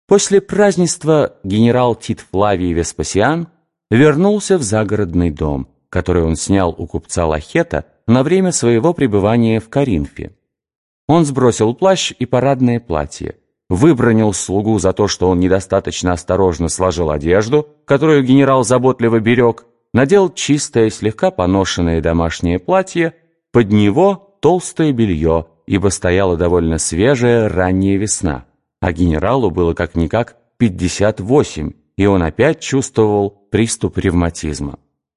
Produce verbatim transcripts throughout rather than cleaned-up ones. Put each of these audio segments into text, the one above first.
После празднества генерал Тит Флавий Веспасиан вернулся в загородный дом, который он снял у купца Лахета на время своего пребывания в Коринфе. Он сбросил плащ и парадное платье, выбранил слугу за то, что он недостаточно осторожно сложил одежду, которую генерал заботливо берег, надел чистое, слегка поношенное домашнее платье, под него толстое белье, ибо стояла довольно свежая ранняя весна, а генералу было как-никак пятьдесят восемь, и он опять чувствовал приступ ревматизма.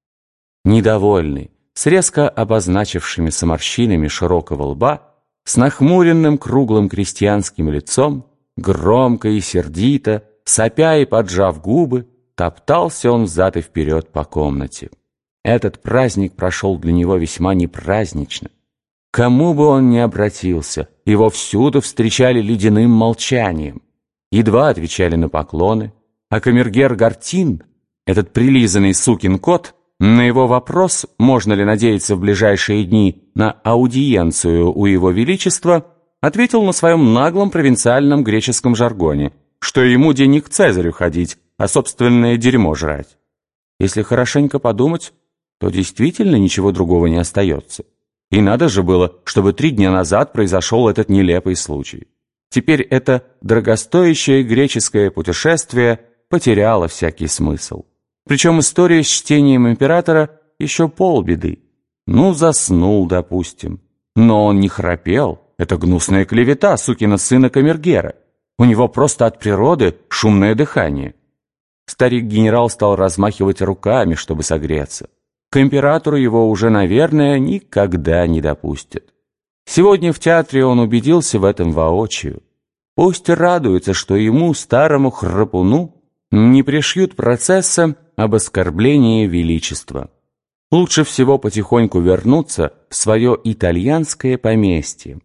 Недовольный, с резко обозначившимися морщинами широкого лба, с нахмуренным круглым крестьянским лицом, громко и сердито, сопя и поджав губы, топтался он взад и вперед по комнате. Этот праздник прошел для него весьма непразднично. Кому бы он ни обратился, его всюду встречали ледяным молчанием, едва отвечали на поклоны, а камергер Гартин, этот прилизанный сукин кот, на его вопрос, можно ли надеяться в ближайшие дни на аудиенцию у его величества, ответил на своем наглом провинциальном греческом жаргоне, что ему день не к Цезарю ходить, а собственное дерьмо жрать. Если хорошенько подумать, то действительно ничего другого не остается. И надо же было, чтобы три дня назад произошел этот нелепый случай. Теперь это дорогостоящее греческое путешествие потеряло всякий смысл. Причем история с чтением императора еще полбеды. Ну, заснул, допустим. Но он не храпел. Это гнусная клевета сукина сына камергера. У него просто от природы шумное дыхание. Старик-генерал стал размахивать руками, чтобы согреться. К императору его уже, наверное, никогда не допустят. Сегодня в театре он убедился в этом воочию. Пусть радуется, что ему, старому храпуну, не пришьют процесса об оскорблении величества. Лучше всего потихоньку вернуться в свое итальянское поместье.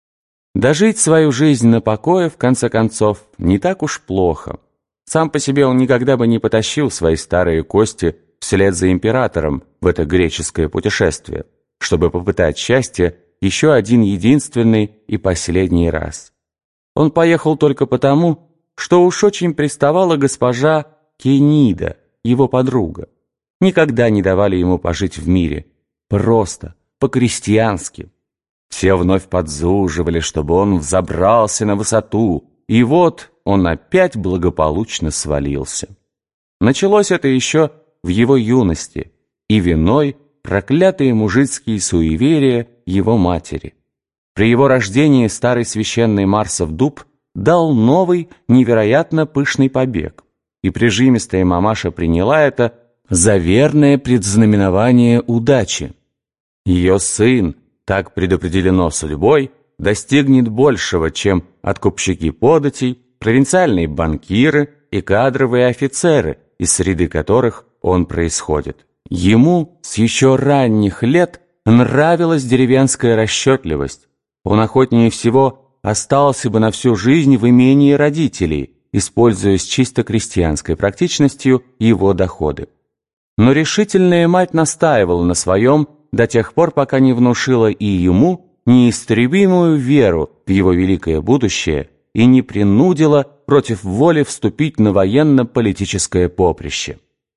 Дожить свою жизнь на покое, в конце концов, не так уж плохо. Сам по себе он никогда бы не потащил свои старые кости вслед за императором в это греческое путешествие, чтобы попытать счастье еще один единственный и последний раз. Он поехал только потому, что уж очень приставала госпожа Кенида, его подруга. Никогда не давали ему пожить в мире. Просто, по-крестьянски. Все вновь подзуживали, чтобы он взобрался на высоту, и вот он опять благополучно свалился. Началось это еще в его юности, и виной проклятые мужицкие суеверия его матери. При его рождении старый священный Марсов дуб дал новый, невероятно пышный побег, и прижимистая мамаша приняла это за верное предзнаменование удачи. Ее сын, так предопределено судьбой, достигнет большего, чем откупщики податей, провинциальные банкиры и кадровые офицеры, из среды которых он происходит. Ему с еще ранних лет нравилась деревенская расчетливость. Он охотнее всего остался бы на всю жизнь в имении родителей, используя с чисто крестьянской практичностью его доходы. Но решительная мать настаивала на своем до тех пор, пока не внушила и ему неистребимую веру в его великое будущее и не принудила против воли вступить на военно-политическое поприще.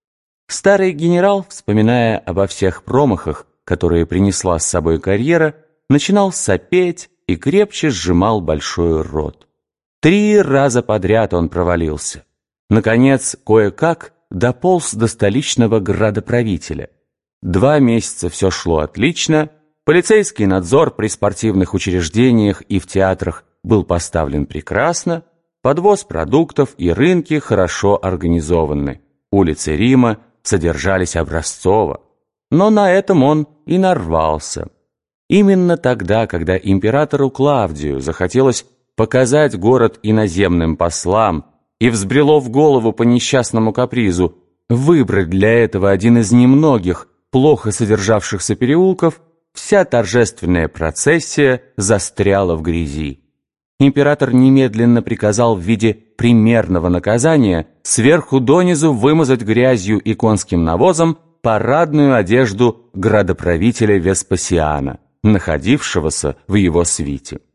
Старый генерал, вспоминая обо всех промахах, которые принесла с собой карьера, начинал сопеть и крепче сжимал большой рот. Три раза подряд он провалился. Наконец, кое-как дополз до столичного градоправителя. Два месяца все шло отлично, полицейский надзор при спортивных учреждениях и в театрах был поставлен прекрасно, подвоз продуктов и рынки хорошо организованы, улицы Рима содержались образцово. Но на этом он и нарвался. Именно тогда, когда императору Клавдию захотелось показать город иноземным послам и взбрело в голову по несчастному капризу выбрать для этого один из немногих плохо содержавшихся переулков, вся торжественная процессия застряла в грязи. Император немедленно приказал в виде примерного наказания сверху донизу вымазать грязью и конским навозом парадную одежду градоправителя Веспасиана, находившегося в его свите.